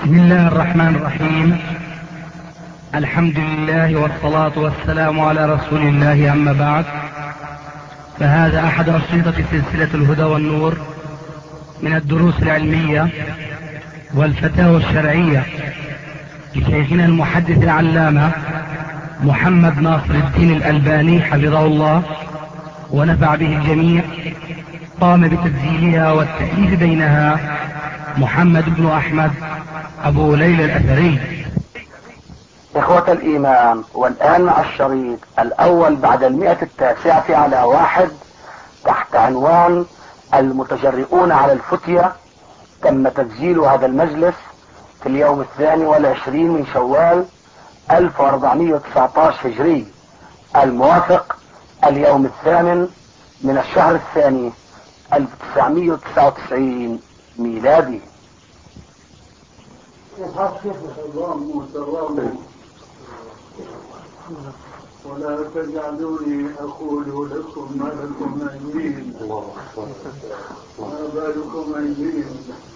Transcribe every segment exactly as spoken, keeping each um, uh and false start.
بسم الله الرحمن الرحيم. الحمد لله والصلاة والسلام على رسول الله، أما بعد، فهذا أحد أشرطة سلسلة الهدى والنور من الدروس العلمية والفتاوى الشرعية لشيخنا المحدث العلامة محمد ناصر الدين الألباني حفظه الله ونفع به الجميع. قام بتسجيلها والتأليف بينها محمد بن أحمد أبو ليلى الأثري. إخوة الإيمان، والآن مع الشريط الأول بعد المئة التاسعة على واحد تحت عنوان المتجرئون على الفتية. تم تسجيل هذا المجلس في اليوم الثاني والعشرين من شوال ألف وأربعمائة وتسعة عشر هجري، الموافق اليوم الثامن من الشهر الثاني ألف وتسعمائة وتسعة وتسعين ميلادي. ولا تجعلوني أقول لكم ما لكم أيمين ما بالكم أيمين.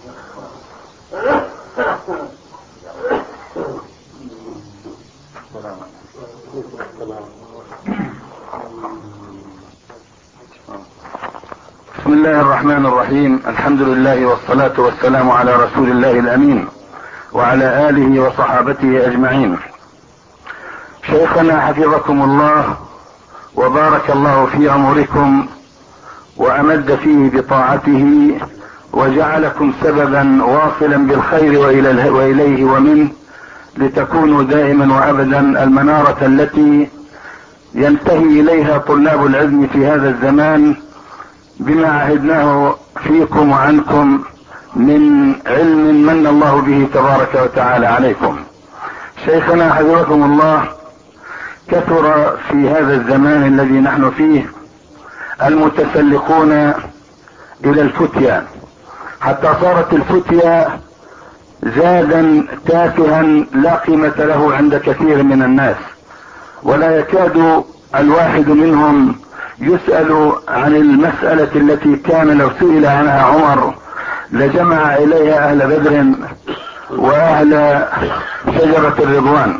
بسم الله الرحمن الرحيم. الحمد لله والصلاة والسلام على رسول الله الأمين وعلى آله وصحابته أجمعين. شيخنا حفظكم الله وبارك الله في أمركم وأمد فيه بطاعته وجعلكم سببا واصلا بالخير وإليه ومنه، لتكونوا دائما وأبدا المنارة التي ينتهي إليها طلاب العلم في هذا الزمان بما عهدناه فيكم وعنكم من علم من الله به تبارك وتعالى عليكم. شيخنا حفظكم الله، كثر في هذا الزمان الذي نحن فيه المتسلقون إلى الفتية، حتى صارت الفتية زادا تافها لا قيمة له عند كثير من الناس، ولا يكاد الواحد منهم يسأل عن المسألة التي كان لو سئل عنها عمر لجمع إليها أهل بدر وأهل شجرة الرضوان.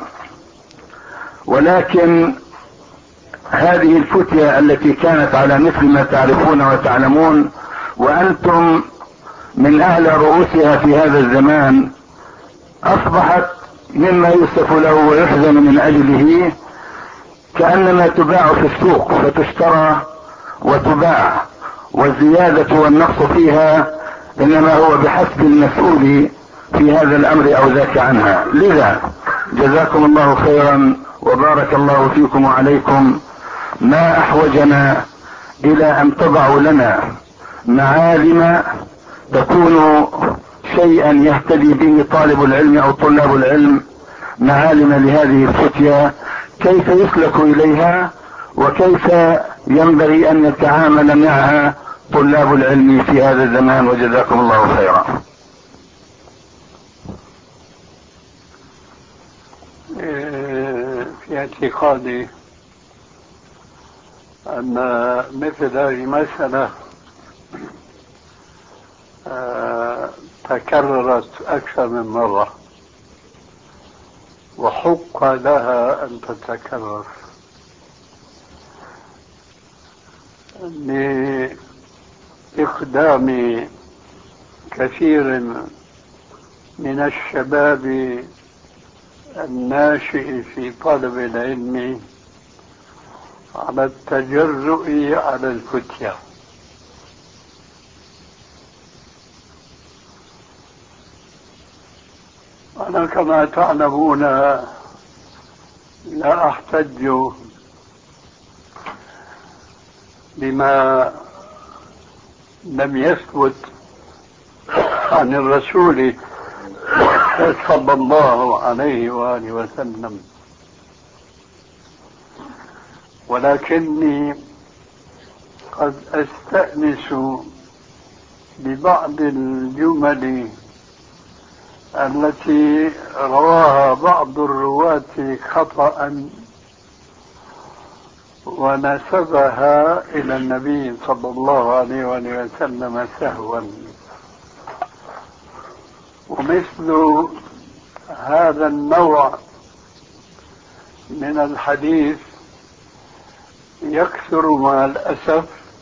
ولكن هذه الفتية التي كانت على مثل ما تعرفون وتعلمون وأنتم من أعلى رؤوسها في هذا الزمان، أصبحت مما يوصف له ويحزن من أجله كأنما تباع في السوق، فتشترى وتباع، والزيادة والنقص فيها إنما هو بحسب المسؤول في هذا الأمر أو ذاك عنها. لذا جزاكم الله خيرا وبارك الله فيكم وعليكم، ما أحوجنا إلى أن تضعوا لنا معالم تكون شيئا يهتدي به طالب العلم أو طلاب العلم، معالم لهذه الفتية، كيف يسلك إليها وكيف ينبغي أن يتعامل معها طلاب العلم في هذا الزمان، وجزاكم الله خيرا. في اعتقادي أن مثل هذه المسألة تكررت أكثر من مرة وحق لها أن تتكرر، لإقدام كثير من الشباب الناشئ في طلب العلم على التجرؤ على الفتية. أنا كما تعلمون لا أحتج بما لم يثبت عن الرسول صلى الله عليه وآله وسلم، ولكني قد أستأنس ببعض الجمل التي رواها بعض الرواة خطأ ونسبها إلى النبي صلى الله عليه وسلم سهوا، ومثل هذا النوع من الحديث يكثر مع الأسف،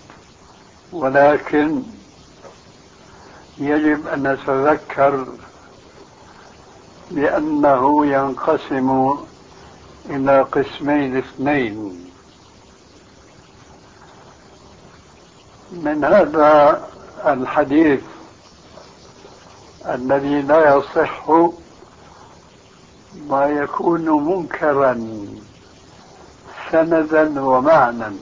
ولكن يجب أن نتذكر بأنه ينقسم إلى قسمين اثنين. من هذا الحديث الذي لا يصح ما يكون منكرا سندا ومعنى،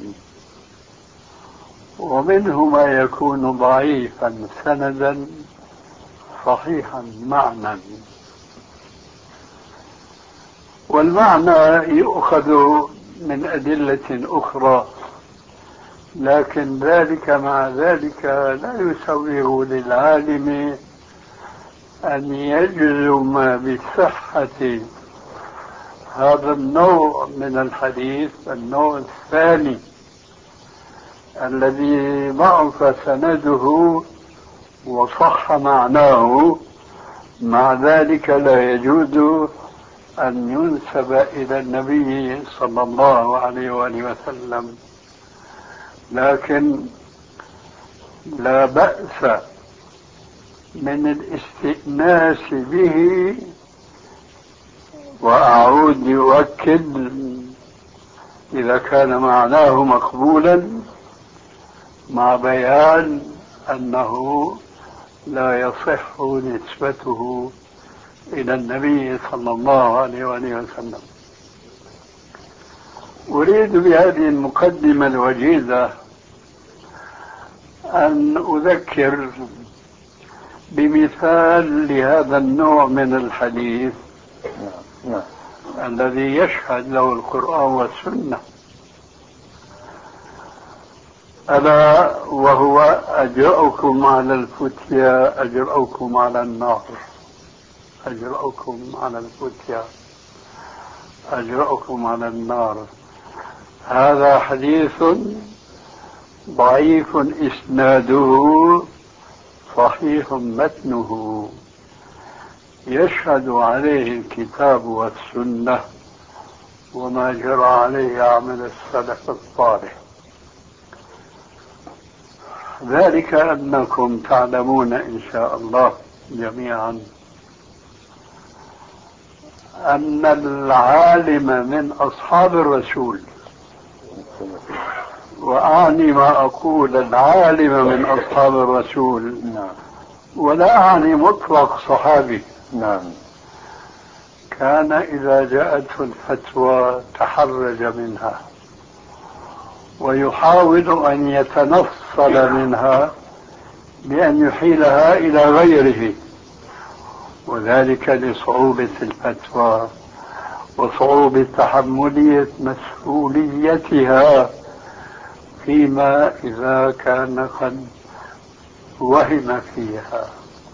ومنه ما يكون ضعيفا سندا صحيحا معنى. والمعنى يؤخذ من أدلة أخرى، لكن ذلك مع ذلك لا يسوغ للعالم أن يجزم بصحة هذا النوع من الحديث، النوع الثاني الذي ضعف سنده وصح معناه. مع ذلك لا يجوز أن ينسب إلى النبي صلى الله عليه وآله وسلم، لكن لا بأس من الاستئناس به. وأعود يؤكد إذا كان معناه مقبولا، مع بيان أنه لا يصح نسبته إلى النبي صلى الله عليه وآله وسلم. أريد بهذه المقدمة الوجيزة أن أذكر بمثال لهذا النوع من الحديث الذي يشهد له القرآن والسنة، ألا وهو أجرأكم على الفتيا أجرأكم على النار. أجرأكم على الفتيا أجرأكم على النار. هذا حديث ضعيف إسناده، صحيح متنه، يشهد عليه الكتاب والسنة وما جرى عليه عمل السلف الصالح. ذلك أنكم تعلمون إن شاء الله جميعا أن العالم من أصحاب الرسول، وأعني ما أقول العالم من أصحاب الرسول ولا أعني مطلق صحابي، كان إذا جاءته الفتوى تحرج منها ويحاول أن يتنصل منها بأن يحيلها إلى غيره، وذلك لصعوبة الفتوى وصعوبة تحملية مسؤوليتها فيما إذا كان قد وهم فيها.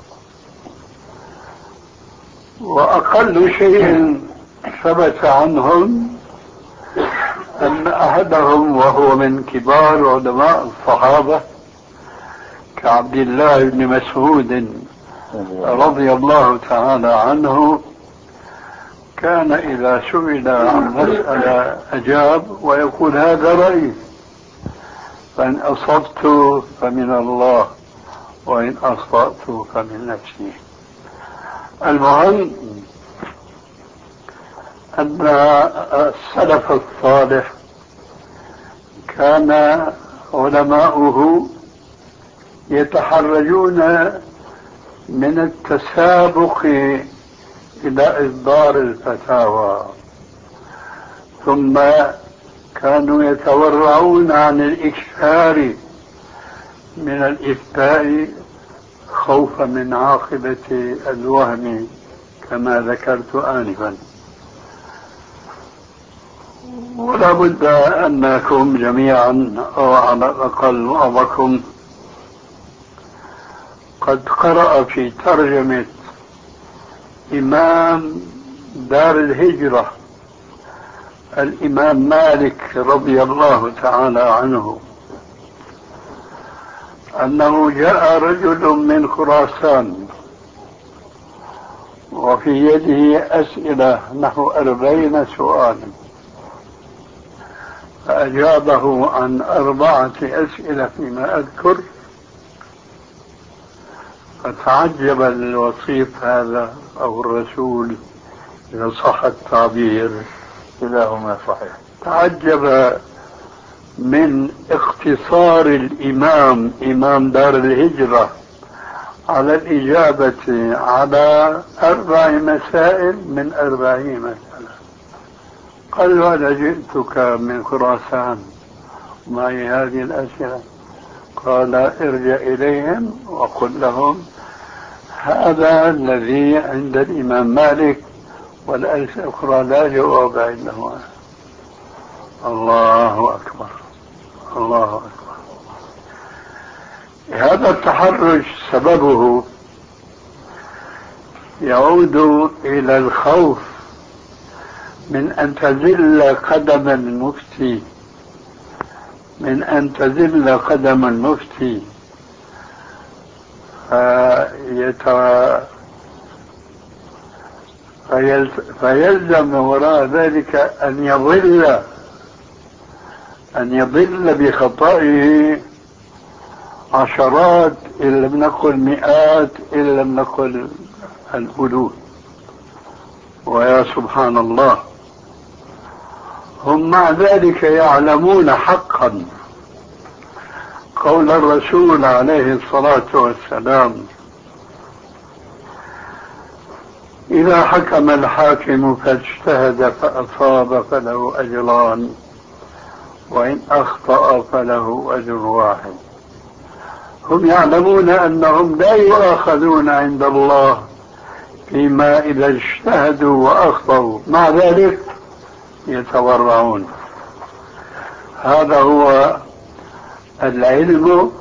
وأقل شيء ثبت عنهم أن أحدهم وهو من كبار علماء الصحابة كعبد الله بن مسعود رضي الله تعالى عنه، كان إذا سئل عن مسألة أجاب ويقول هذا رأيي، فإن أصبت فمن الله وإن أخطأت فمن نفسي. المهم أن السلف الصالح كان علماؤه يتحرجون من التسابق إلى إصدار الفتاوى، ثم كانوا يتورعون عن الإكثار من الإفتاء خوفا من عاقبة الوهم كما ذكرت آنفا. ولا بد أنكم جميعا أو على الأقل بعضكم قد قرأ في ترجمة إمام دار الهجرة الإمام مالك رضي الله تعالى عنه أنه جاء رجل من خراسان وفي يده أسئلة نحو أربعين سؤالا، فأجابه عن أربعة أسئلة فيما أذكر، فتعجب الوصيف هذا أو الرسول إذا صح التعبير، كلاهما صحيح، تعجب من اختصار الإمام إمام دار الهجرة على الإجابة على أربع مسائل من أربعين مسألة. قال: وأنا جئتك من خراسان معي هذه الأسئلة. قال: ارجع إليهم وقل لهم هذا الذي عند الإمام مالك، والأسئلة الأخرى لا جواب عنده. الله أكبر، الله أكبر. هذا التحرج سببه يعود إلى الخوف من أن تزل قدم المفتي من أن تزل قدم المفتي فيلزم وراء ذلك أن يضل أن يضل بخطئه عشرات إن لم نقل مئات إن لم نقل الألوف. ويا سبحان الله، هم مع ذلك يعلمون حقا قول الرسول عليه الصلاة والسلام: إذا حكم الحاكم فاجتهد فأصاب فله أجران، وإن أخطأ فله أجر واحد. هم يعلمون أنهم لا يؤاخذون عند الله فيما إذا اجتهدوا وأخطأوا، مع ذلك يتورعون. هذا هو العلم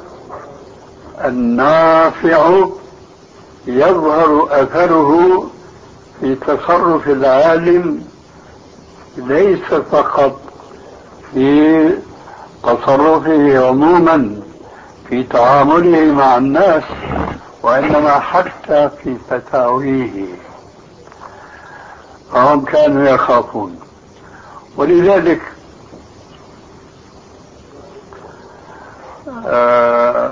النافع، يظهر أثره في تصرف العالم، ليس فقط في تصرفه عموما في تعامله مع الناس، وإنما حتى في فتاويه. فهم كانوا يخافون. ولذلك آه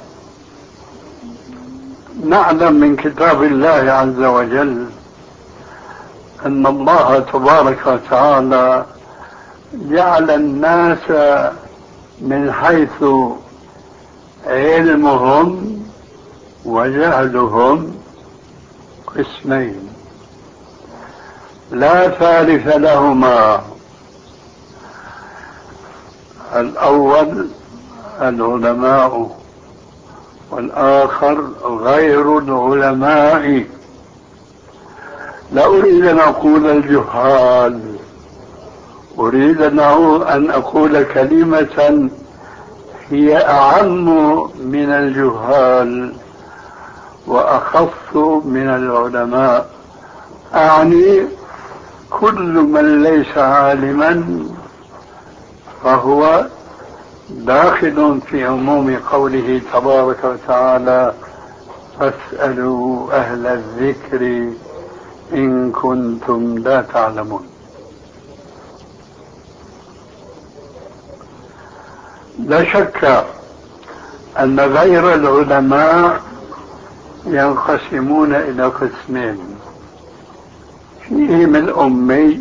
نعلم من كتاب الله عز وجل أن الله تبارك وتعالى جعل الناس من حيث علمهم وجهلهم قسمين لا ثالث لهما. الأول العلماء، والآخر غير العلماء. لا أريد أن أقول الجهال، أريد أن أقول كلمة هي أعم من الجهال وأخف من العلماء. أعني كل من ليس عالما فهو داخل في عموم قوله تبارك وتعالى: فاسألوا أهل الذكر إن كنتم لا تعلمون. لا شك أن غير العلماء ينقسمون إلى قسمين: فيهم الأمي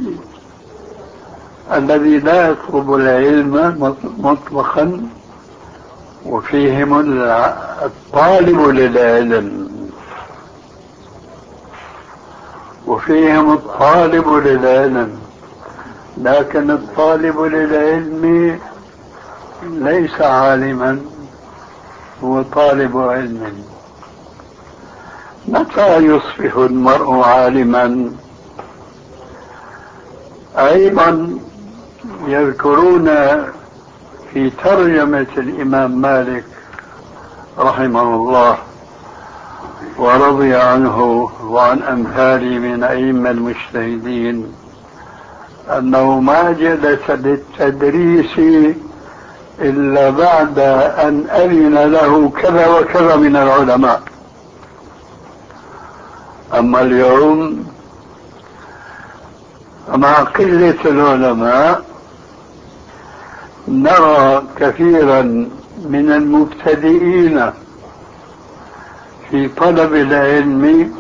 الذي لا يطلب العلم مطلقا، وفيهم الطالب للعلم وفيهم الطالب للعلم لكن الطالب للعلم ليس عالما، هو طالب علم. متى يصبح المرء عالما؟ أيضا يذكرون في ترجمة الإمام مالك رحمه الله ورضي عنه وعن أمثاله من أئمة المجتهدين أنه ما جلس للتدريس إلا بعد أن أذن له كذا وكذا من العلماء. أما اليوم مع قلة العلماء نرى كثيرا من المبتدئين في طلب العلم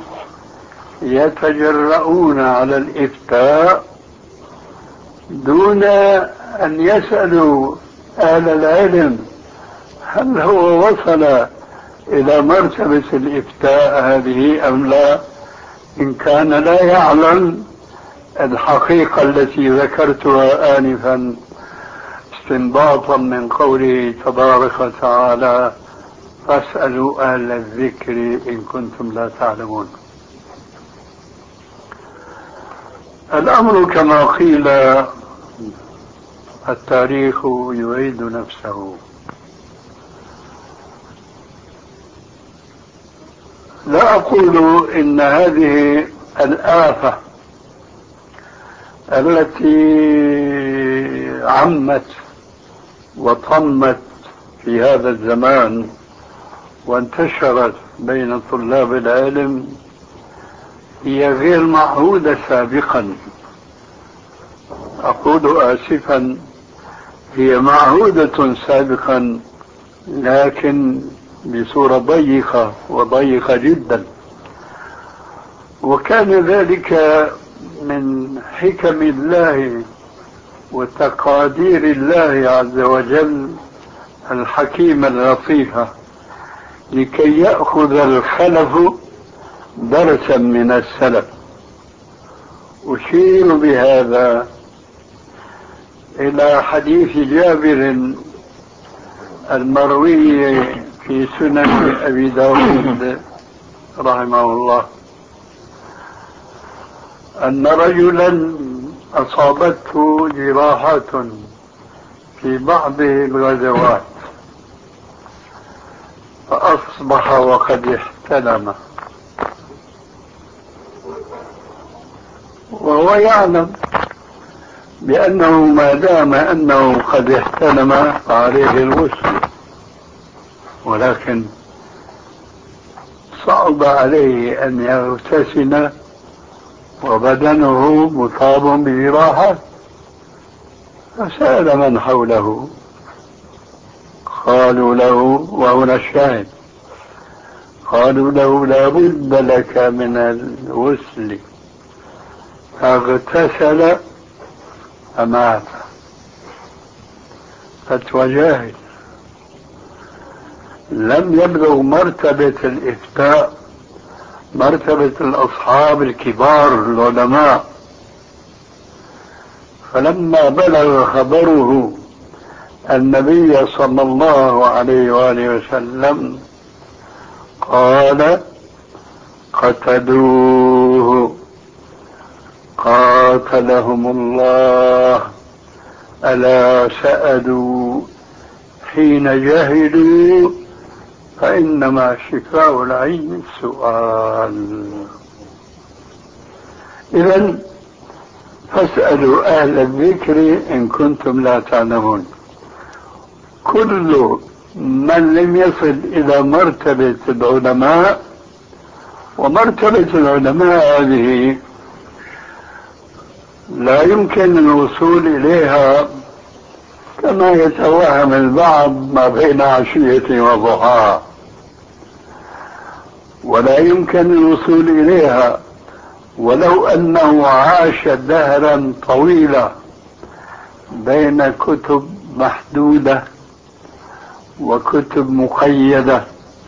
يتجرؤون على الإفتاء دون أن يسألوا أهل العلم هل هو وصل إلى مرتبة الإفتاء هذه أم لا، إن كان لا يعلم الحقيقة التي ذكرتها آنفا استنباطا من قوله تبارك وتعالى فاسألوا أهل الذكر إن كنتم لا تعلمون. الأمر كما قيل التاريخ يعيد نفسه. لا أقول إن هذه الآفة التي عمت وطمت في هذا الزمان وانتشرت بين طلاب العلم هي غير معهودة سابقا. أقول آسفا هي معهودة سابقا لكن بصورة ضيقة وضيقة جدا، وكان ذلك من حكم الله وتقادير الله عز وجل الحكيمة اللطيفة لكي يأخذ الخلف درسا من السلف. أشير بهذا إلى حديث جابر المروي في سنن أبي داود رحمه الله أن رجلا أصابته جراحة في بعض الغزوات فأصبح وقد احتلم، وهو يعلم بأنه ما دام أنه قد احتلم فعليه الغسل، ولكن صعب عليه أن يغتسل وبدنه مصاب بجراحة، فسأل من حوله قالوا له، وهنا الشاهد، قالوا له لا بد لك من الغسل، فاغتسل فمات. فتوى جاهل لم يبلغ مرتبة الإفتاء، مرتبة الأصحاب الكبار العلماء. فلما بلغ خبره النبي صلى الله عليه وآله وسلم قال قتلوه قاتلهم الله، ألا سألوا حين جهلوا فإنما شفاء العين السؤال. إذن فاسألوا أهل الذكر إن كنتم لا تعلمون. كل من لم يصل إلى مرتبة العلماء، ومرتبة العلماء هذه لا يمكن الوصول إليها كما يتوهم البعض ما بين عشية وضحاها، ولا يمكن الوصول إليها ولو أنه عاش دهرا طويلا بين كتب محدودة وكتب مقيدة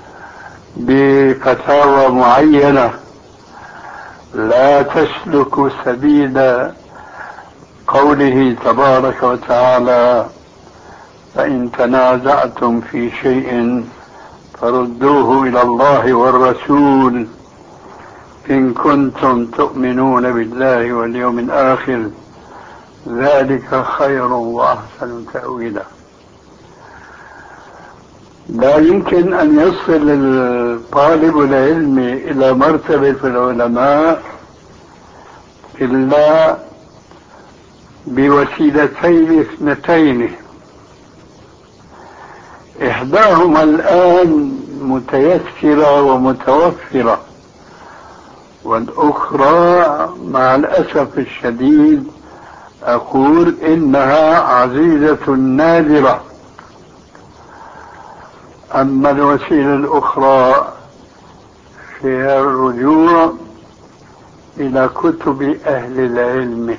بفتاوى معينة لا تسلك سبيل قوله تبارك وتعالى فإن تنازعتم في شيء فردوه إلى الله والرسول إن كنتم تؤمنون بالله واليوم الآخر ذلك خير وأحسن تأويلا. لا يمكن أن يصل الطالب العلم إلى مرتبة العلماء إلا بوسيلتين اثنتين، إحداهما الآن متيسرة ومتوفرة، والأخرى مع الأسف الشديد أقول إنها عزيزة نادرة. أما الوسيلة الأخرى فيها الرجوع إلى كتب أهل العلم،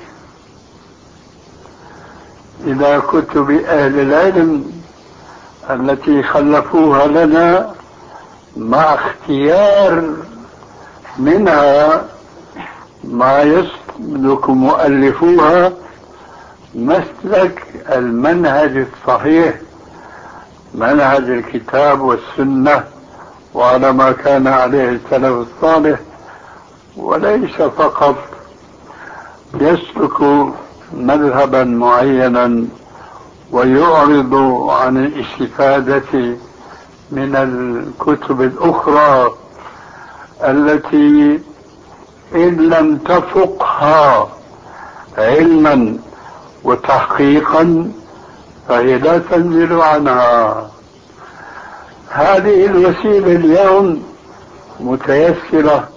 إلى كتب أهل العلم التي خلفوها لنا، مع اختيار منها ما يسلك مؤلفوها مسلك المنهج الصحيح، منهج الكتاب والسنة وعلى ما كان عليه السلف الصالح، وليس فقط يسلك مذهبا معينا ويعرض عن الاستفادة من الكتب الأخرى التي إن لم تفقها علما وتحقيقا فهي لا تنزل عنها. هذه الوسيلة اليوم متيسرة،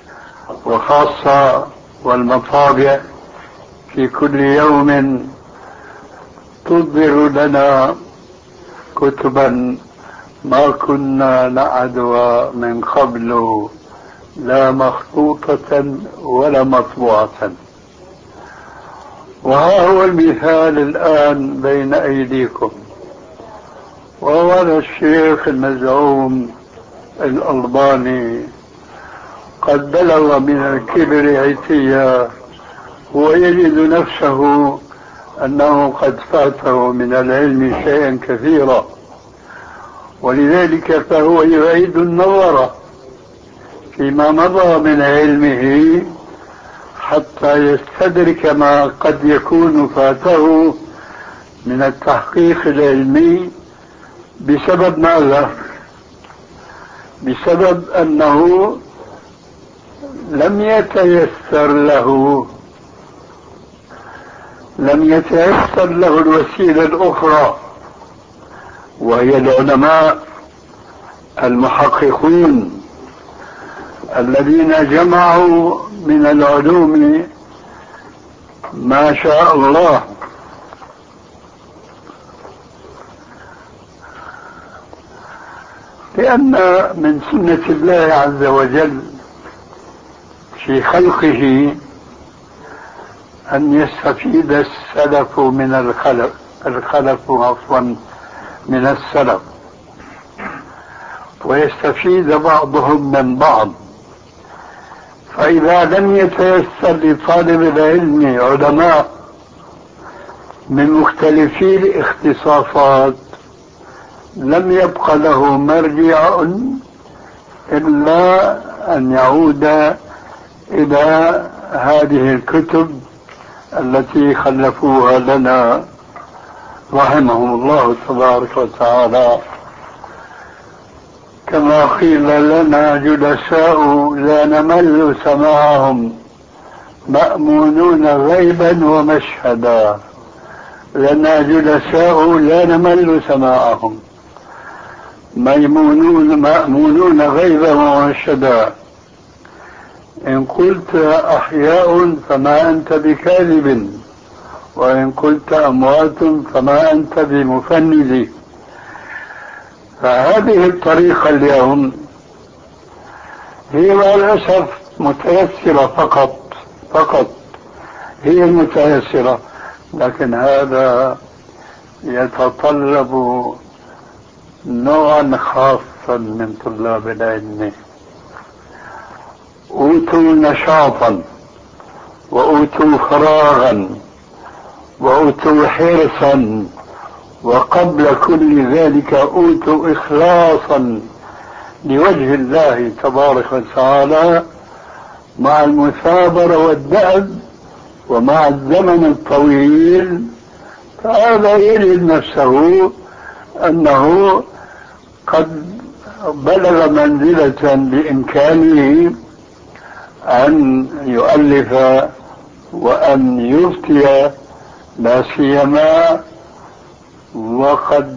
وخاصة والمطابع في كل يوم تصدر لنا كتبا ما كنا نعدها من قبل، لا مخطوطة ولا مطبوعة. وها هو المثال الآن بين أيديكم، وهو الشيخ المزعوم الألباني قد بلغ من الكبر عتيا، ويجد نفسه أنه قد فاته من العلم شيئا كثيرا، ولذلك فهو يعيد النظر فيما مضى من علمه حتى يستدرك ما قد يكون فاته من التحقيق العلمي. بسبب ماذا؟ بسبب أنه لم يتيسر له لم يتيسر له الوسيلة الأخرى، وهي العلماء المحققون الذين جمعوا من العلوم ما شاء الله. لأن من سنة الله عز وجل في خلقه أن يستفيد السلف من الخلف الخلف عفوا من السلف، ويستفيد بعضهم من بعض. فإذا لم يتيسر لطالب العلم علماء من مختلفي الاختصاصات لم يبق له مرجع إلا أن يعود إلى هذه الكتب التي خلفوها لنا رحمهم الله تبارك وتعالى. كما قيل لنا جلساء لا نمل سماعهم مأمونون غيبا ومشهدا، لنا جلساء لا نمل سماعهم ميمونون مأمونون غيبا ومشهدا. إن قلت أحياء فما أنت بكاذب، وإن قلت أموات فما أنت بمفند. فهذه الطريقة اليوم هي مع الأسف متيسرة فقط فقط هي المتيسرة، لكن هذا يتطلب نوعا خاصا من طلاب العلم. أوتوا نشاطا وأوتوا فراغا وأوتوا حرصا، وقبل كل ذلك أوتوا إخلاصا لوجه الله تبارك وتعالى، مع المثابرة والدأب ومع الزمن الطويل. فهذا يجد نفسه أنه قد بلغ منزلة بإمكانه أن يؤلف وأن يفتي، لا سيما وقد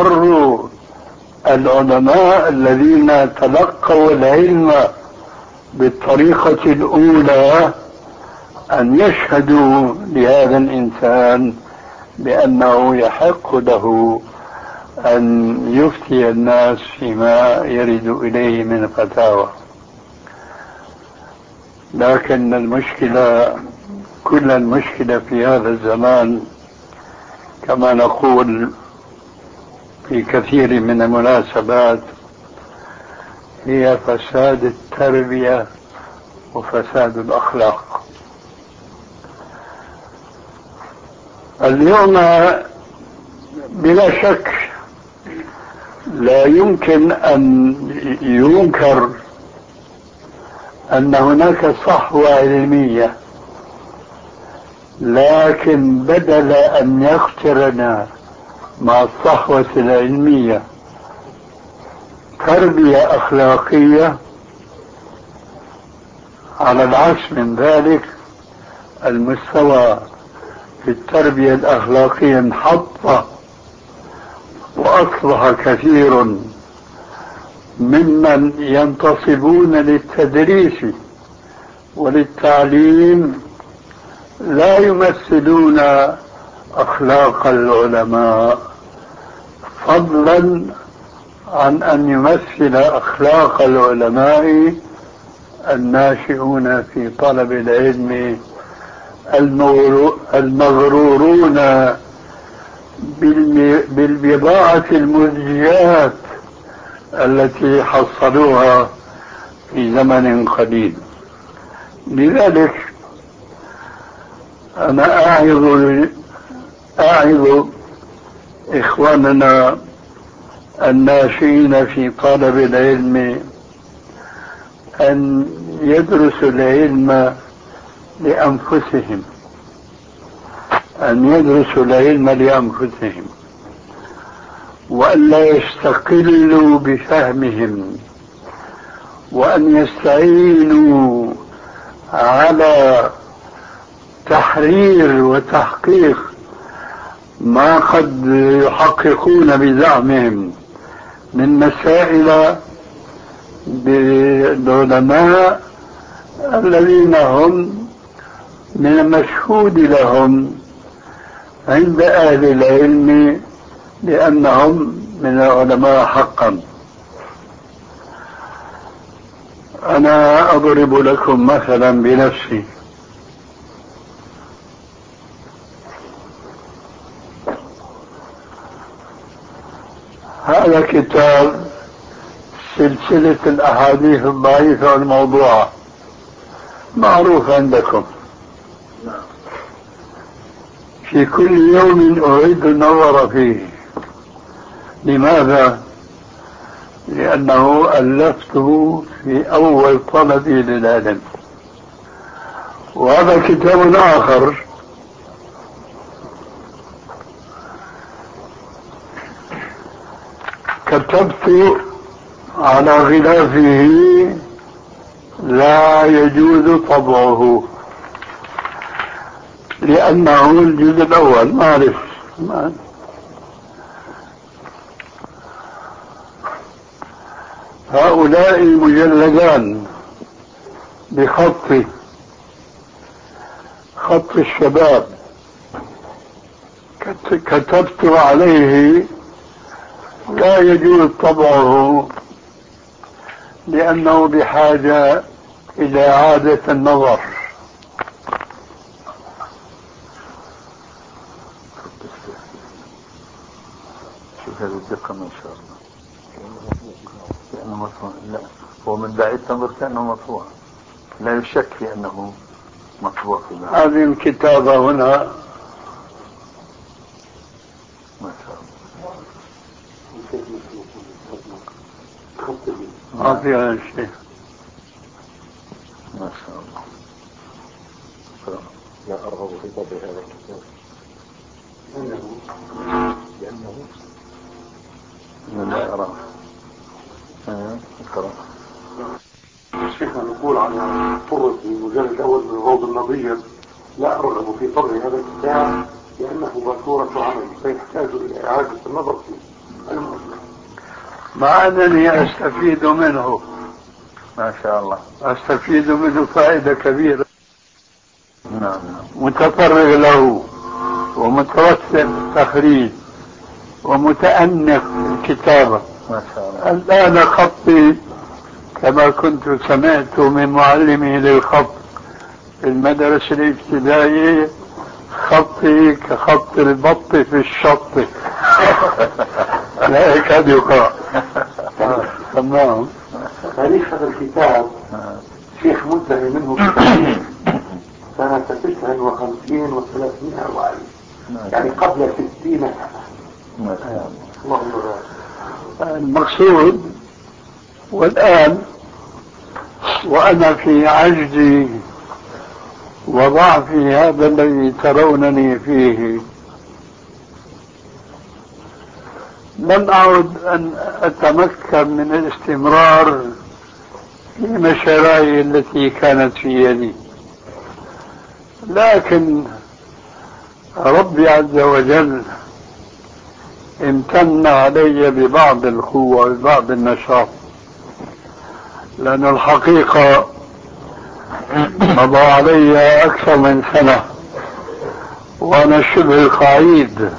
يضطر العلماء الذين تلقوا العلم بالطريقة الأولى أن يشهدوا لهذا الإنسان بأنه يحق له أن يفتي الناس فيما يرد إليه من فتاوى. لكن المشكلة، كل المشكلة في هذا الزمان كما نقول في كثير من المناسبات هي فساد التربية وفساد الأخلاق. اليوم بلا شك لا يمكن أن ينكر أن هناك صحوة علمية، لكن بدل أن يقترن مع الصحوة العلمية تربية أخلاقية، على العكس من ذلك المستوى في التربية الأخلاقية انحط، وأصبح كثير ممن ينتصبون للتدريس وللتعليم لا يمثلون أخلاق العلماء، فضلا عن أن يمثل أخلاق العلماء الناشئون في طلب العلم المغرورون بالبضاعة المزجات التي حصلوها في زمن قديم. لذلك أنا أعظ أعظ إخواننا الناشئين في طلب العلم أن يدرسوا العلم لأنفسهم، أن يدرسوا العلم لأنفسهم، وأن لا يستقلوا بفهمهم، وأن يستعينوا على تحرير وتحقيق ما قد يحققون بزعمهم من مسائل بالعلماء الذين هم من المشهود لهم عند أهل العلم لأنهم من العلماء حقا. أنا أضرب لكم مثلا بنفسي. هذا كتاب سلسلة الأحاديث الضعيفة والموضوعة معروف عندكم. في كل يوم أعيد النظر فيه. لماذا؟ لأنه ألفته في أول طلبي للعلم. وهذا كتاب آخر كتبت على غلافه لا يجوز طبعه، لأنه الجزء الأول معرف هؤلاء المجلدان بخط خط الشباب كتبت عليه لا يجوز طبعه لأنه بحاجة إلى إعادة النظر. شوف هذه الدقة ما شاء الله، كأنه مطبوع. لا، هو من بعيد تنظر كأنه مطبوع، لا يشك في أنه مطبوع في بعض. هذه الكتابة هنا ما شاء الله. ما فيها شيء. ما شاء الله. لا أرغب في طبع هذا الكتاب لأنه لا أرى. اقرأ. شيخنا نقول على طرق المجلد الأول من روض النظير لا أرغب في طبع هذا الكتاب لأنه باشورة عمل سيحتاج إلى إعادة النظر فيه. مع أنني أستفيد منه ما شاء الله. أستفيد منه فائدة كبيرة. نعم. متفرغ له ومتوسع بالتخريج ومتأنف في الكتابة. ما شاء الله. الآن خطي كما كنت سمعت من معلمي للخط في المدرسة الابتدائية، خطي كخط البط في الشط. لا يكاد يقرأ. تمام. تاريخ هذا الكتاب شيخ منتهي منه سنة تسعة وخمسين وثلاثمائة وألف، يعني قبل ستين سنة. اللهم بارك. المقصود والآن وأنا في عجزي وضعفي هذا الذي ترونني فيه، لم أعد أن أتمكن من الاستمرار في مشاريعي التي كانت في يدي، لكن ربي عز وجل امتن علي ببعض القوة وبعض النشاط، لأن الحقيقة مضى علي أكثر من سنة وأنا شبه قعيد،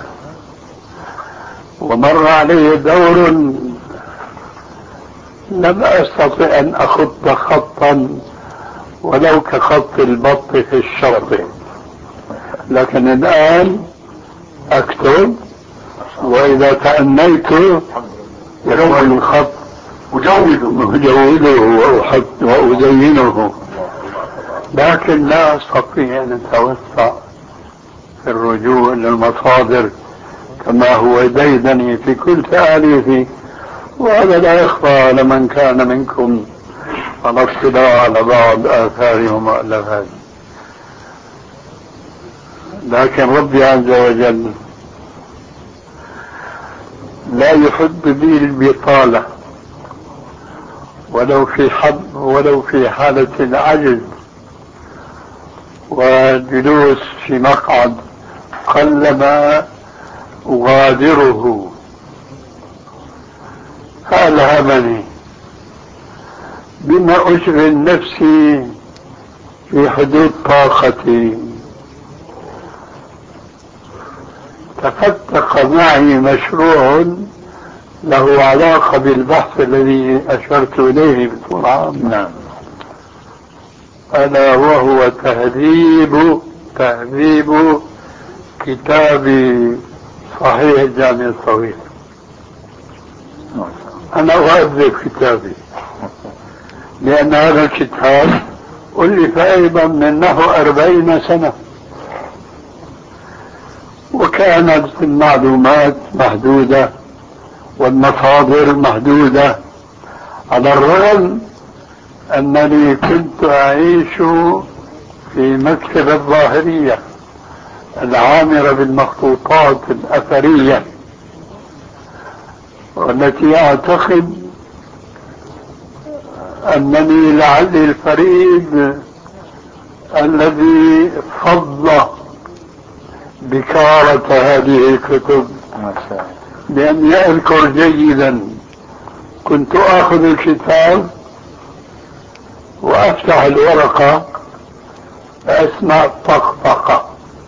ومر علي دور لم أستطع أن أخط خطا ولو كخط البط في الشرط، لكن الآن أكتب وإذا تأنيت يكون الخط أجوده وأزينه، لكن لا أستطيع أن أتوسع في الرجوع للمصادر كما هو ديدني في كل تأليفي، وهذا لا يخفى على من كان منكم على اطلاع على بعض آثارهم ومؤلفاتهم. لكن ربي عز وجل لا يحب بي البطالة ولو في حب ولو في حالة العجز والجلوس في مقعد قلما أغادره، فألهمني بما أشغل نفسي في حدود طاقتي. تفتق معي مشروع له علاقة بالبحث الذي أشرت إليه بسرعة. نعم. ألا وهو تهذيب تهذيب كتاب صحيح الجامع الصغير. أنا أهذب كتابي لأن هذا الكتاب ألف أيضا من نحو أربعين سنة، وكانت المعلومات محدودة والمصادر محدودة، على الرغم أنني كنت أعيش في مكتبة الظاهرية العامرة بالمخطوطات الأثرية، والتي أعتقد أنني لعلي الفريد الذي فض بكارة هذه الكتب، لأني أذكر جيدا كنت آخذ الكتاب وأفتح الورقة أسمع طقطقة.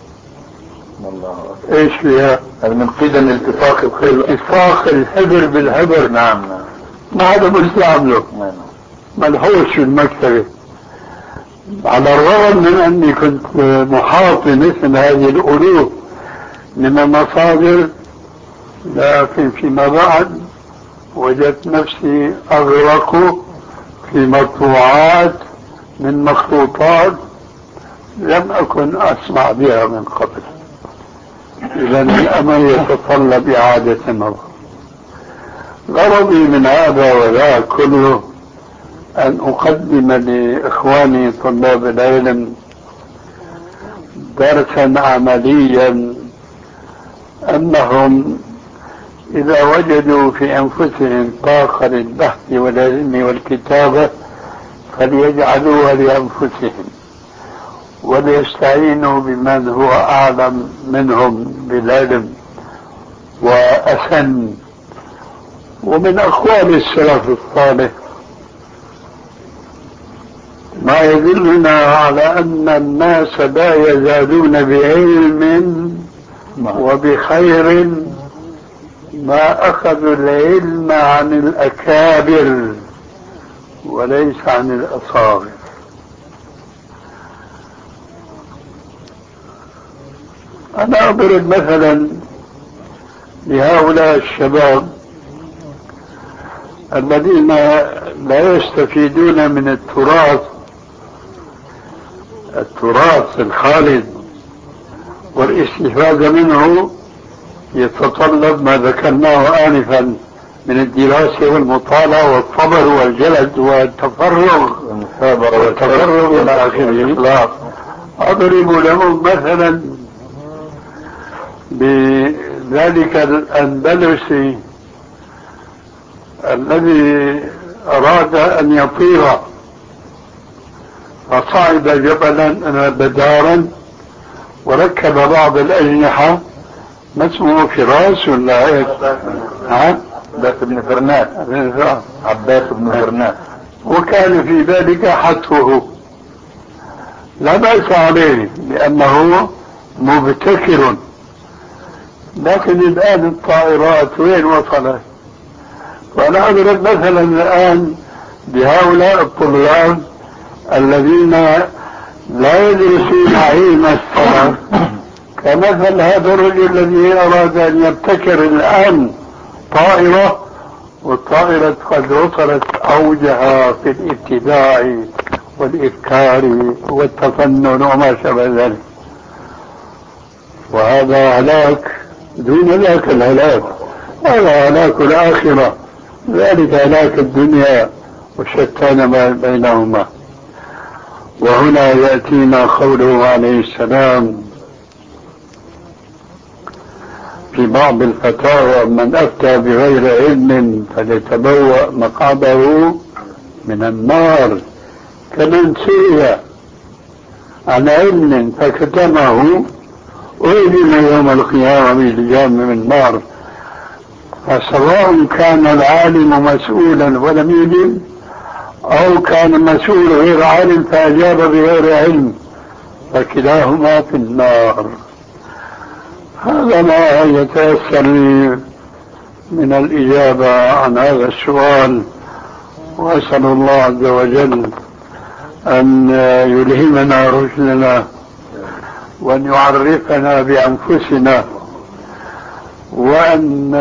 إيش فيها؟ هذا من قدم التفاق الخيل، اتفاق الحبر بالحبر. نعم نعم. ما هذا بستعمله، نعم. ملحوش في المكتبة، على الرغم من أني كنت محاط بمثل هذه الألوف من المصادر، لكن فيما بعد وجدت نفسي أغرق في مطبوعات من مخطوطات لم أكن أسمع بها من قبل. إذا الأمر يتطلب إعادة النظر. غرضي من هذا وذاك كله أن أقدم لإخواني طلاب العلم درسا عمليا، أنهم إذا وجدوا في أنفسهم طاقة للبحث والعلم والكتابة فليجعلوها لأنفسهم وليستعينوا بمن هو أعلم منهم بالعلم وأسن. ومن أقوال السلف الصالح ما يدلنا على أن الناس لا يزالون بعلم وبخير ما أخذوا العلم عن الأكابر وليس عن الأصاغر. أنا أضرب مثلا لهؤلاء الشباب الذين لا يستفيدون من التراث التراث الخالد، والاستفادة منه يتطلب ما ذكرناه آنفا من الدراسة والمطالعة والصبر والجلد والتفرغ والتفرغ إلى آخره. أضرب لهم مثلا بذلك الأندلسي الذي أراد أن يطير فصعد جبلا بدارا وركب بعض الأجنحة، ما اسمه فراس ولا ايه؟ ها؟ عباس بن فرناس. عباس بن فرناس. وكان في ذلك حتفه، لا بأس عليه لأنه مبتكر، لكن الآن الطائرات وين وصلت؟ وأنا أضرب مثلا الآن بهؤلاء الطلاب الذين لا يدرسون علم السلف، كمثل هذا الرجل الذي أراد أن يبتكر الآن طائرة، والطائرة قد وصلت أوجها في الابتداع والإفكار والتفنن وما شابه ذلك، وهذا هلاك دون ذاك الهلاك، هذا هلاك الآخرة، ذلك هلاك الدنيا وشتان ما بينهما. وهنا يأتينا قوله عليه السلام في بعض الفتاوى: من أفتى بغير علم فليتبوأ مقعده من النار. كمن سئل عن علم فكتمه أعلم يوم القيامة بلجام من النار. فسواء كان العالم مسؤولا ولم يجب، أو كان مسؤول غير عالم فأجاب بغير علم، فكلاهما في النار. هذا ما يتأثر لي من الإجابة عن هذا السؤال، وأسأل الله عز وجل أن يلهمنا رشدنا وأن يعرفنا بأنفسنا وأن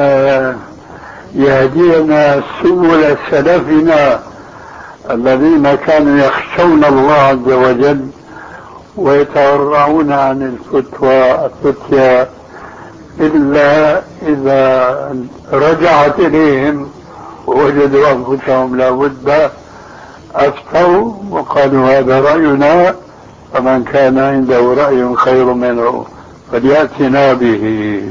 يهدينا سبل سلفنا الذين كانوا يخشون الله عز وجل ويتورعون عن الفتوى الفتيا إلا إذا رجعت إليهم ووجدوا أنفسهم لا بد أفتوا وقالوا هذا رأينا، فمن كان عنده رأي خير منه فليأتنا به.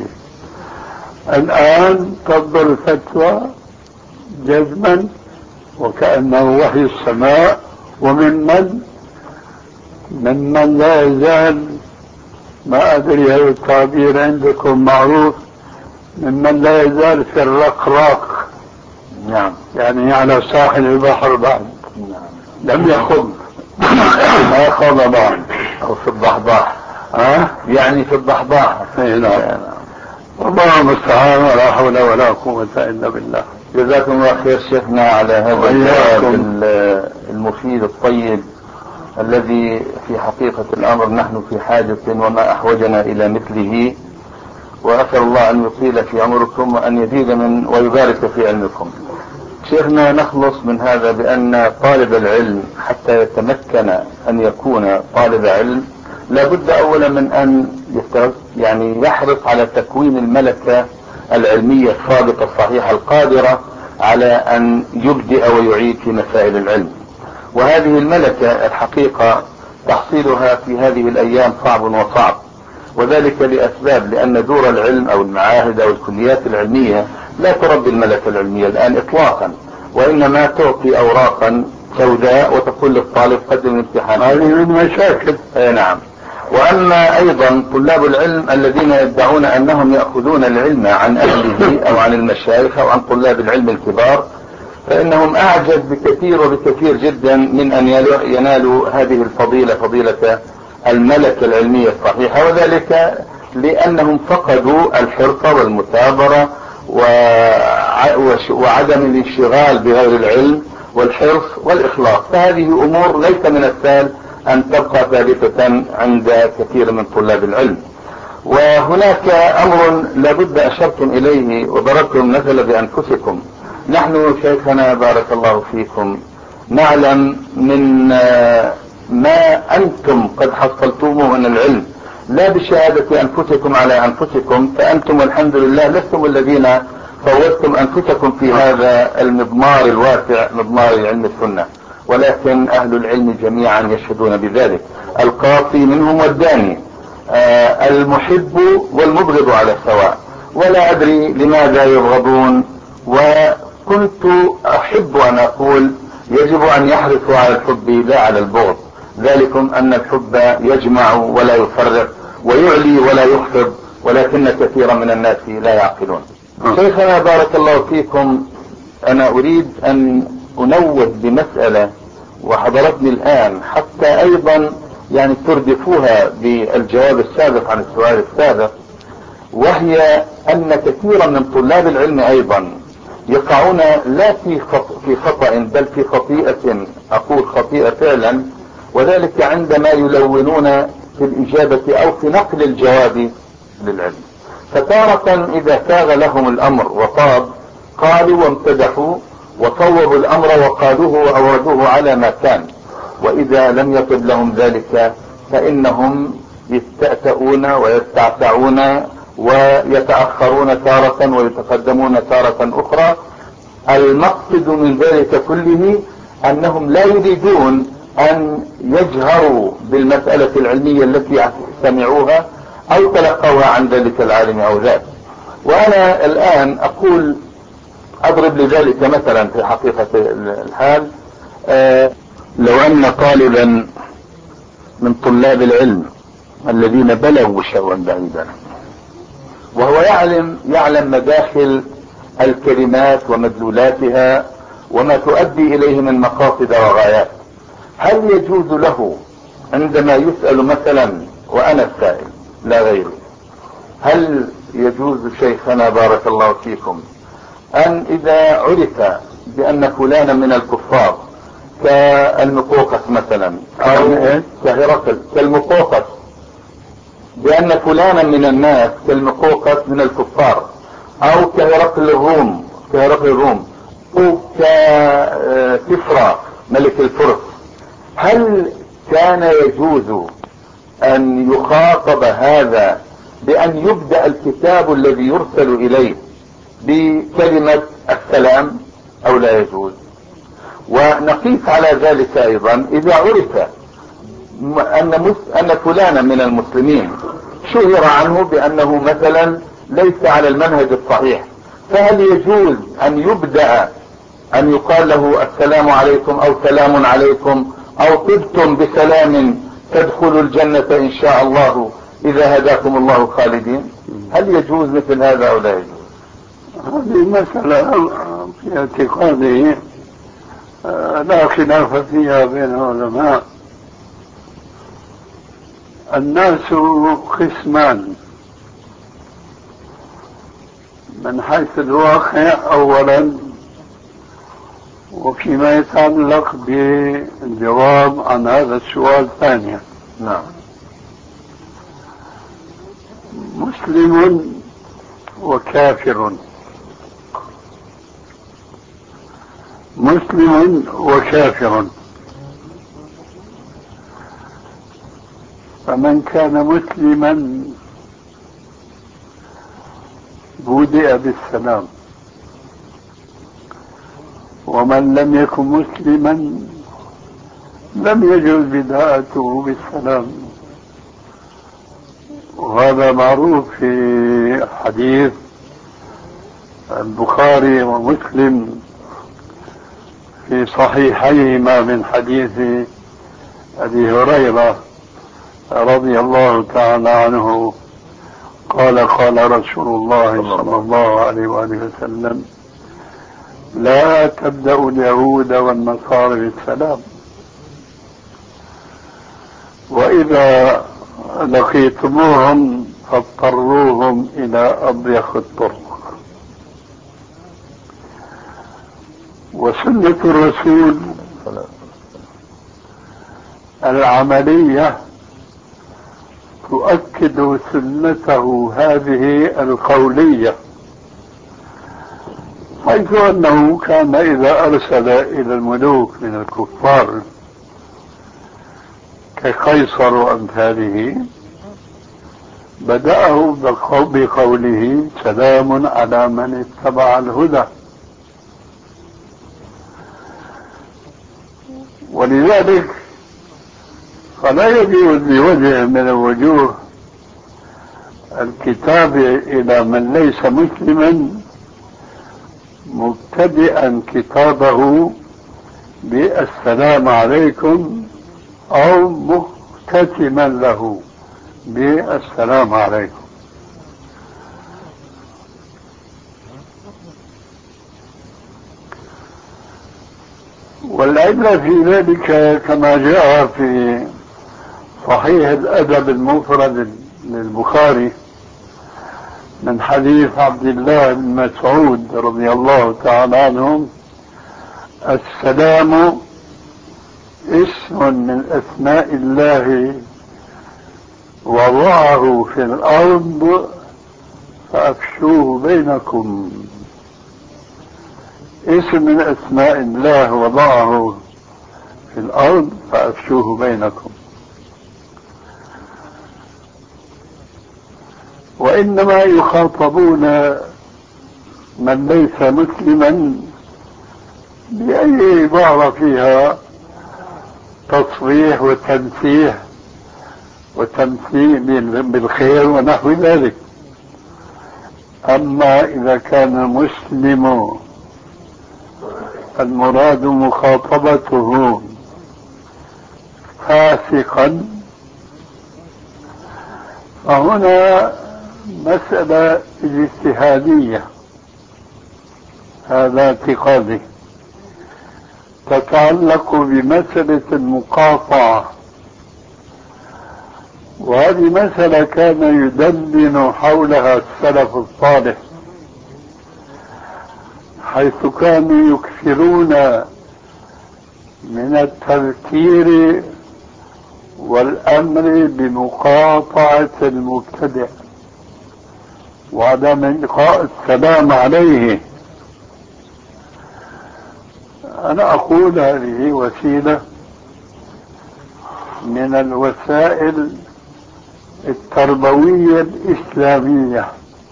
الآن تفضل الفتوى جزما وكأنه وحي السماء، وممن ممن لا يزال، ما أدري هل التعبير عندكم معروف، ممن لا يزال في الرقراق، نعم، يعني على ساحل البحر بعد، نعم، لم يخض ما خض بعد، أو في الضحضاح، ها؟ يعني في الضحضاح. نعم. والله المستعان، ولا حول ولا قوة إلا بالله. جزاكم الله خير شيخنا على هذا الجواب المفيد الطيب الذي في حقيقة الأمر نحن في حاجة وما أحوجنا إلى مثله، وأسأل الله أن يطيل في عمركم وأن يزيد من ويبارك في علمكم. شيخنا، نخلص من هذا بأن طالب العلم حتى يتمكن أن يكون طالب علم لابد أولا من أن يعني يحرص على تكوين الملكة العلمية الصادقة الصحيحة القادرة على أن يبدأ ويعيد في مسائل العلم. وهذه الملكة الحقيقة تحصيلها في هذه الأيام صعب وصعب، وذلك لأسباب، لأن دور العلم أو المعاهد أو الكليات العلمية لا تربي الملكة العلمية الآن إطلاقا، وإنما تعطي أوراقا سوداء وتقول للطالب قدم الامتحان. هذه من مشاكل. أي نعم. وأما أيضا طلاب العلم الذين يدعون أنهم يأخذون العلم عن أهله أو عن المشايخ أو عن طلاب العلم الكبار، فإنهم أعجز بكثير وبكثير جدا من أن ينالوا هذه الفضيلة، فضيلة الملكة العلمية الصحيحة، وذلك لأنهم فقدوا الحرص والمثابرة وعدم الانشغال بغير العلم والحرص والإخلاص. فهذه أمور ليس من السهل أن تبقى ثابتة عند كثير من طلاب العلم. وهناك أمر لابد أشرتم إليه وضربتم مثل بأنفسكم. نحن شيخنا بارك الله فيكم نعلم من ما أنتم قد حصلتموه من العلم لا بشهادة أنفسكم على أنفسكم، فأنتم الحمد لله لستم الذين فوتم أنفسكم في هذا المضمار الواسع، مضمار علم السنة، ولكن أهل العلم جميعا يشهدون بذلك، القاصي منهم والداني، آه المحب والمبغض على السواء. ولا أدري لماذا يبغضون، وكنت أحب أن أقول يجب أن يحرصوا على الحب لا على البغض، ذلكم أن الحب يجمع ولا يفرق ويعلي ولا يخفض، ولكن كثيرا من الناس لا يعقلون. شيخنا بارك الله فيكم، أنا أريد أن أنوه بمسألة وحضرتني الآن حتى أيضا يعني تردفوها بالجواب السابق عن السؤال السابق، وهي أن كثيرا من طلاب العلم أيضا يقعون لا في في خطأ بل في خطيئة، أقول خطيئة فعلا، وذلك عندما يلونون في الإجابة أو في نقل الجواب للعلم. فتارة إذا ساغ لهم الأمر وطاب قالوا وامتدحوا وصوبوا الأمر وقالوه وأوردوه على ما كان، وإذا لم يطب لهم ذلك فإنهم يستأتؤون ويستعتعون ويتأخرون تارة ويتقدمون تارة أخرى. المقصد من ذلك كله أنهم لا يريدون أن يجهروا بالمسألة العلمية التي سمعوها أو تلقوها عن ذلك العالم أو ذاك. وأنا الآن أقول أضرب لذلك مثلا في حقيقة الحال، آه لو أن طالبا من طلاب العلم الذين بلغوا شرا بعيدا وهو يعلم يعلم مداخل الكلمات ومدلولاتها وما تؤدي إليه من مقاصد وغايات، هل يجوز له عندما يسأل مثلا وأنا السائل لا غيري، هل يجوز شيخنا بارك الله فيكم أن إذا عرف بأن فلانا من الكفار كالمقوقس مثلا أو كهرقل كالمقوقس، بأن فلانا من الناس كالمقوقس من الكفار أو كهرقل الروم كهرقل الروم أو ككسرى ملك الفرس، هل كان يجوز أن يخاطب هذا بأن يبدأ الكتاب الذي يرسل إليه بكلمة السلام أو لا يجوز؟ ونقيس على ذلك أيضا إذا عرف أن, أن فلانا من المسلمين شهر عنه بأنه مثلا ليس على المنهج الصحيح، فهل يجوز أن يبدأ أن يقال له السلام عليكم أو سلام عليكم أو طبتم بسلام تدخلوا الجنة إن شاء الله إذا هداكم الله خالدين؟ هل يجوز مثل هذا أو لا يجوز؟ هذه مسألة في اعتقادي لا خلاف فيها بين العلماء. الناس قسمان من حيث الواقع أولا، وفيما يتعلق بالجواب عن هذا السؤال ثانيا. نعم. مسلم وكافر، مسلم وكافر، فمن كان مسلما بدأ بالسلام، ومن لم يكن مسلما لم يجوز بداءته بالسلام. وهذا معروف في حديث البخاري ومسلم في صحيحيهما من حديث أبي هريرة رضي الله تعالى عنه قال قال رسول الله صلى الله عليه وآله وسلم: لا تبدأوا اليهود والنصارى بالسلام، وإذا لقيتموهم فاضطروهم إلى أضيق الطرق. وسنة الرسول العملية تؤكد سنته هذه القولية، حيث أنه كان إذا أرسل إلى الملوك من الكفار كقيصر وأمثاله بدأه بقوله سلام على من اتبع الهدى. ولذلك فلا يجوز بوجه من الوجوه الكتاب إلى من ليس مسلما مبتدئا كتابه بالسلام عليكم أو مختتما له بالسلام عليكم. والعلة في ذلك كما جاء في صحيح الأدب المفرد للبخاري من حديث عبد الله بن مسعود رضي الله تعالى عنهم: السلام اسم من أسماء الله وضعه في الأرض فأفشوه بينكم. اسم من أسماء الله وضعه في الأرض فأفشوه بينكم. وإنما يخاطبون من ليس مسلما بأي عبارة فيها تصريح وتنسيح وتمثيل بالخير ونحو ذلك. أما إذا كان المسلم المراد مخاطبته فاسقا فهنا مسألة اجتهادية، هذا اعتقادي، تتعلق بمسألة المقاطعة، وهذه مسألة كان يدندن حولها السلف الصالح، حيث كانوا يكثرون من التذكير والأمر بمقاطعة المبتدع وعدم إلقاء السلام عليه. أنا أقول هذه وسيلة من الوسائل التربوية الإسلامية،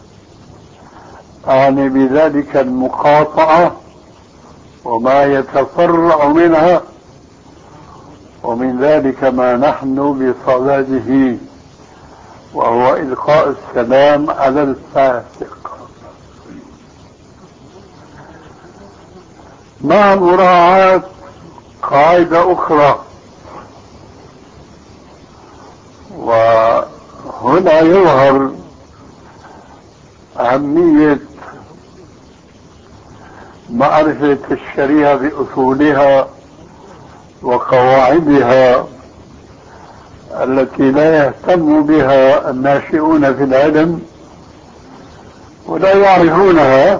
أعني بذلك المقاطعة وما يتفرع منها، ومن ذلك ما نحن بصدده وهو إلقاء السلام على الفاسق، مع مراعاة قاعدة أخرى. وهنا يظهر أهمية معرفة الشريعة بأصولها وقواعدها التي لا يهتم بها الناشئون في العلم ولا يعرفونها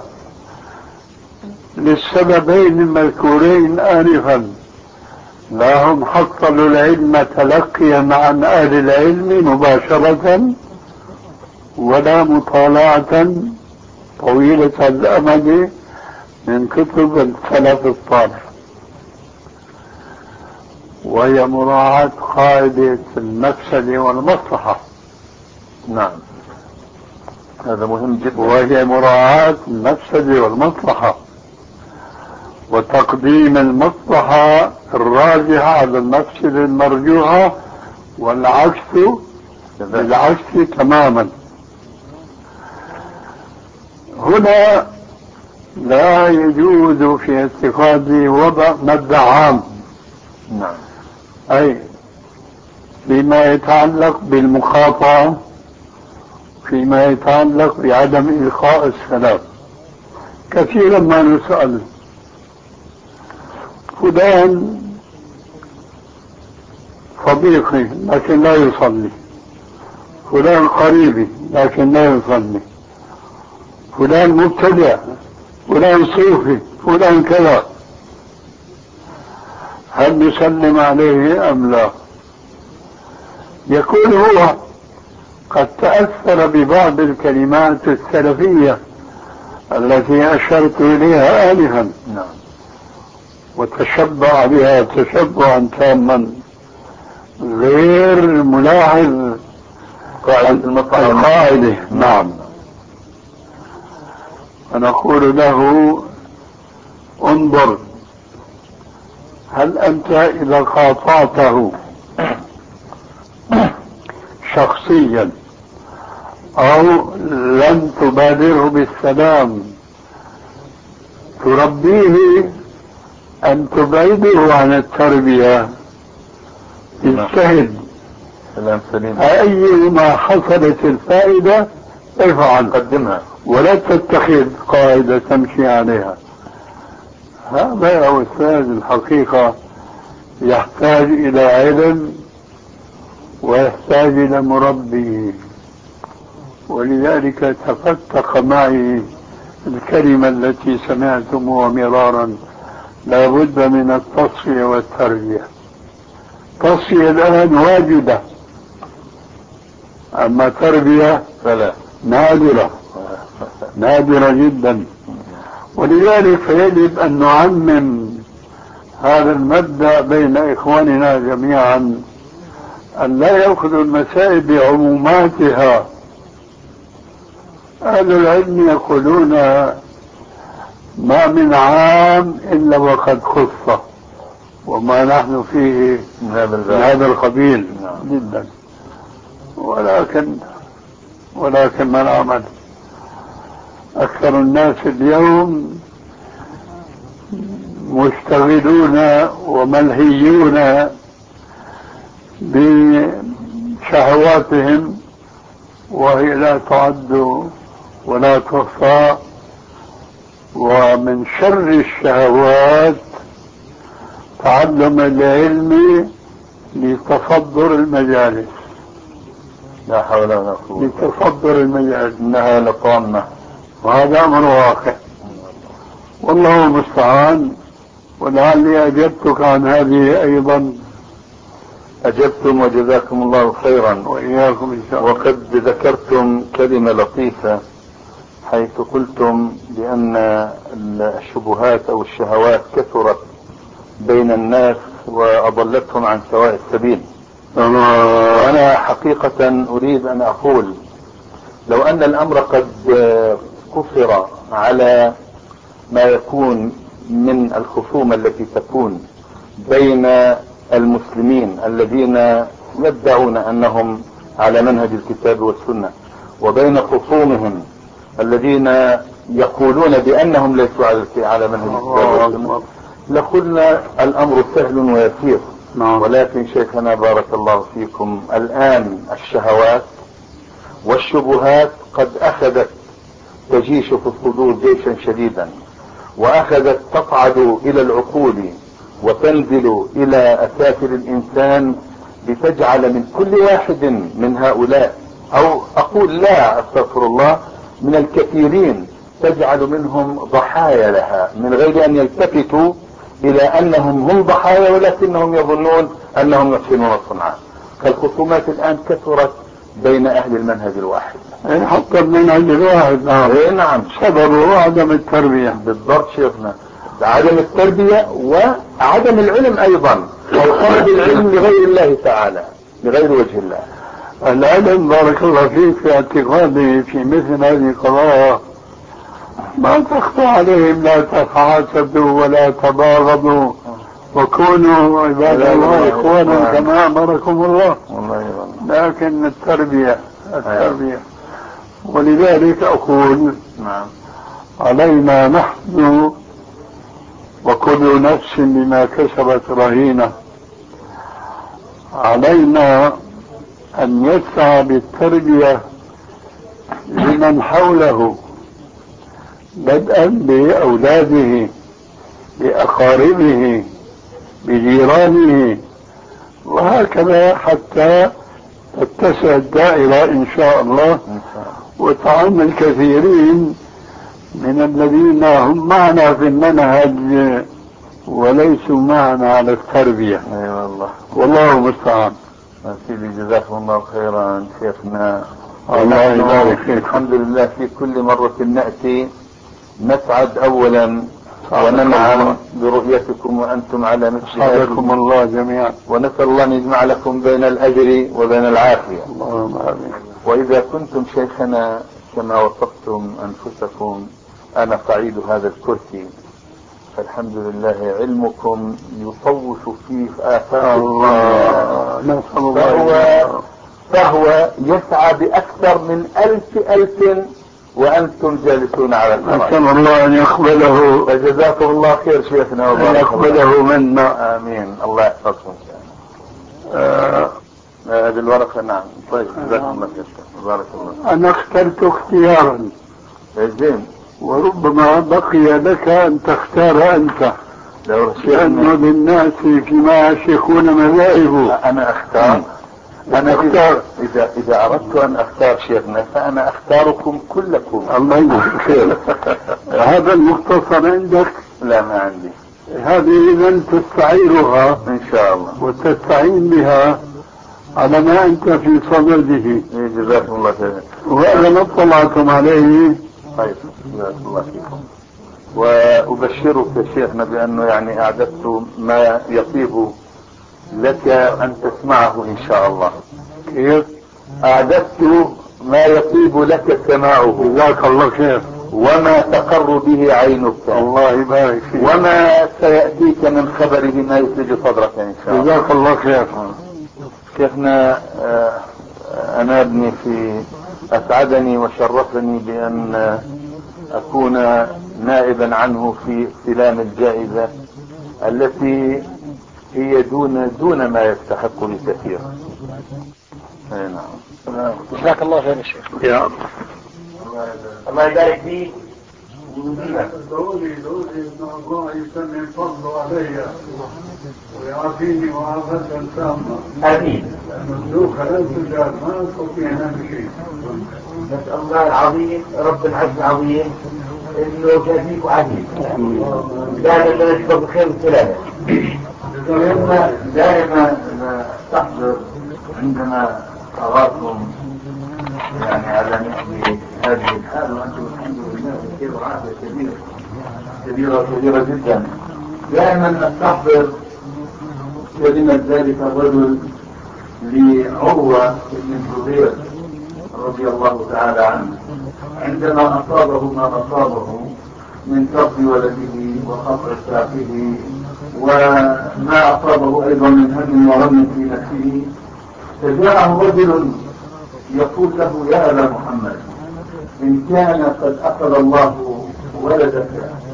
للسببين المذكورين آنفا: لا هم حصلوا العلم تلقيا عن أهل العلم مباشرة، ولا مطالعة طويلة الأمد من كتب السلف الصالح، وهي مراعاة قاعدة المفسدة والمصلحة. نعم، هذا مهم جدا. وهي مراعاة المفسدة والمصلحة وتقديم المصلحة الراجحة على المفسدة المرجوحة، والعكس بالعكس تماما. هنا لا يجوز في اعتقادي وضع مبدأ عام، نعم، أي فيما يتعلق بالمقاطعة، فيما يتعلق بعدم إلقاء السلام. كثيرا ما نسأل فلان صديقي لكن لا يصلي، فلان قريبي لكن لا يصلي، فلان مبتدع، فلان صوفي، فلان كذا، هل نسلم عليه أم لا؟ يكون هو قد تأثر ببعض الكلمات السلفية التي أشرت إليها آنفا وتشبع بها تشبعا تاما غير ملاحظ القاعدة. نعم. فنقول له انظر، هل أنت إذا قاطعته شخصيا أو لم تبادره بالسلام تربيه أن تبعده عن التربية؟ اجتهد، أيما حصلت الفائدة افعل، قدمها ولا تتخذ قاعدة تمشي عليها. هذا يا أستاذ الحقيقة يحتاج إلى علم ويحتاج إلى مربي، ولذلك تفتق معي الكلمة التي سمعتموها مرارا: لا بد من التصفية والتربية. تصفية الآن واجدة، أما تربية فلا، نادرة نادرة جدا. ولذلك يجب أن نعمم هذا المبدأ بين إخواننا جميعا، أن لا يأخذوا المسائل بعموماتها. أهل العلم يقولون ما من عام إلا وقد خص، وما نحن فيه من هذا القبيل جدا. ولكن ولكن ما نعمل؟ أكثر الناس اليوم مشتغلون وملهيون بشهواتهم، وهي لا تعد ولا تحصى. ومن شر الشهوات تعلم العلم لتصدر المجالس. لا حول ولا قوة. لتصدر المجالس، إنها لطامة، وهذا أمر واقع والله المستعان. ولعلي أجبتك عن هذه أيضا. أجبتم وجزاكم الله خيرا وإياكم إن شاء الله. وقد ذكرتم كلمة لطيفة حيث قلتم بأن الشبهات أو الشهوات كثرت بين الناس وأضلتهم عن سواء السبيل. وأنا حقيقة أريد أن أقول لو أن الأمر قد قصر على ما يكون من الخصومة التي تكون بين المسلمين الذين يدعون أنهم على منهج الكتاب والسنة وبين خصومهم الذين يقولون بأنهم ليسوا على منهج الكتاب والسنة، لقلنا الأمر سهل ويسير. ولكن شيخنا بارك الله فيكم، الآن الشهوات والشبهات قد أخذت تجيش في الصدور جيشا شديدا، وأخذت تصعد إلى العقول وتنزل إلى أسافل الإنسان، لتجعل من كل واحد من هؤلاء، أو أقول لا أستغفر الله، من الكثيرين تجعل منهم ضحايا لها من غير أن يلتفتوا إلى أنهم هم ضحايا، ولكنهم يظنون أنهم يحسنون صنعا. فالخصومات الآن كثرت بين أهل المنهج الواحد. حتى المنهج الواحد. نعم. إيه نعم. سببه عدم التربية. بالضبط شيخنا، عدم التربية وعدم العلم أيضا، أو طلب العلم لغير الله تعالى، لغير وجه الله. العلم بارك الله فيك في اعتقادي في مثل هذه القضايا ما تخفى عليهم: لا تحاسدوا ولا تباغضوا وكونوا عباد الله إخوانا كما أمركم الله. لكن التربية التربية ولذلك أقول علينا نحن وكل نفس بما كسبت رهينة. علينا أن يسعى بالتربية لمن حوله، بدءا بأولاده، بأقاربه، بجيرانه، وهكذا حتى تتسع الدائرة إن شاء الله، وتعم الكثيرين من الذين هم معنا في المنهج وليسوا معنا على التربية. اي والله، والله المستعان. سيدي جزاكم الله خيرا شيخنا. الله يبارك فيك. الحمد لله في كل مرة نأتي نسعد أولا وننعم برؤيتكم وأنتم على مثل هذه. حياكم الله جميعا، ونسأل الله أن يجمع لكم بين الأجر وبين العافية. اللهم آمين. وإذا كنتم شيخنا كما وصفتم أنفسكم أنا قعيد هذا الكرسي، فالحمد لله علمكم يطوف فيه آفاق الله. فهو, فهو يسعى بأكثر من ألف ألف وأنتم جالسون على الأرض. نسأل الله أن يقبله، فجزاكم الله خير شيخنا أن يقبله منا. آمين. الله يحفظكم. آه هذه الورقة. نعم. طيب جزاكم الله خير. بارك الله. أنا اخترت اختيارا زين، وربما بقي لك أن تختار أنت، لأنه للناس فيما يشيخون مذاهب. أنا أختار. أنا أختار. إذا إذا أردت أن أختار شيخنا فأنا أختاركم كلكم. الله يجزيك خير. هذا المختصر عندك؟ لا ما عندي. هذه إذا تستعيرها إن شاء الله وتستعين بها على ما أنت في صدده. جزاكم الله خير. وهذا ما اطلعتم عليه. طيب جزاكم الله فيكم. وأبشرك يا شيخنا بأنه يعني أعددت ما يطيب لك أن تسمعه إن شاء الله. كيف؟ أعددت ما يطيب لك سماعه. جزاك الله خير. وما تقر به عينك. الله يبارك فيك. وما سيأتيك من خبره ما يثلج صدرك إن شاء الله. جزاك الله خير. شيخنا أنا ابني في أسعدني وشرفني بأن أكون نائبا عنه في استلام الجائزة التي هي دون دون ما يستحق بكثير. نعم. جزاك الله خير يا شيخ. يا الله. الله يبارك فيك. دولي دولي ان الله يسمي الفضل علي ويعافيني معافاة تامة. امين. لانه خلال الجهاد ما استطيع ان امشي. نسأل الله العظيم رب العز العظيم انه يجازيك عزيز. دائما نشكر بخير والسلامة. دائما دائما استحضر عندما اراكم يعني على مثل هذه الحال وانتم الحمد لله بخير وعافيه كبيره كبيره كبيره جدا. دائما نستحضر كلمه ذلك الرجل لعروه بن الزبير رضي الله تعالى عنه عندما اصابه ما اصابه من كف ولده وقطع ساقه وما اصابه ايضا من هم وغم في نفسه، فجاءه رجل يقول له يا أبا محمد إن كان قد أخذ الله ولدك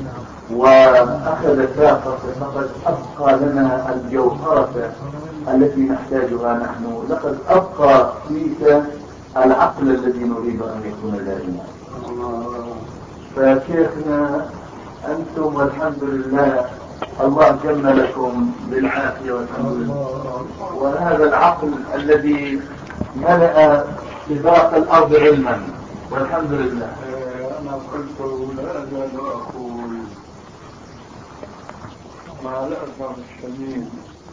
وأخذ ساقك فقد أبقى لنا الجوهرة التي نحتاجها نحن، لقد أبقى فيك العقل الذي نريد أن يكون دائما. فشيخنا أنتم والحمد لله الله جمع لكم بالعافية والحمد لله، وهذا العقل الذي ملأ سباق الأرض علما والحمد لله. أنا قلت لا أزال أقول مع الأسف الشديد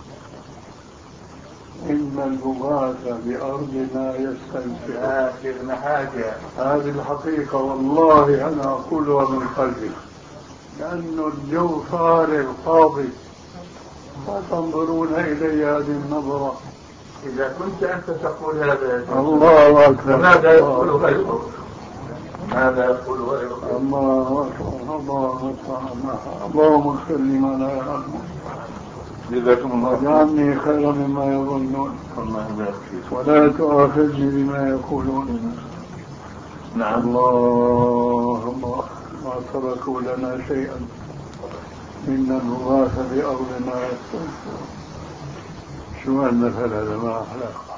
إن المغاث بأرضنا يستنفع. آخرنا حاجة هذه الحقيقة والله أنا أقولها من قلبي، لأن الجو فارغ فاضي فتنظرون إلي هذه النظرة. إذا كنت أنت تقول هذا الله أكبر. ماذا يقول غيره؟ ماذا يقول غيره؟ الله أكبر. الله أكبر. اللهم صل على محمد. جزاكم الله واجعلني خيرا مما يظنون ولا تؤاخذني بما يقولون. نعم. الله الله ما تركوا لنا شيئا إن الرغاث بأرضنا يستنفع. شو هالمثل هذا ما أحلاه.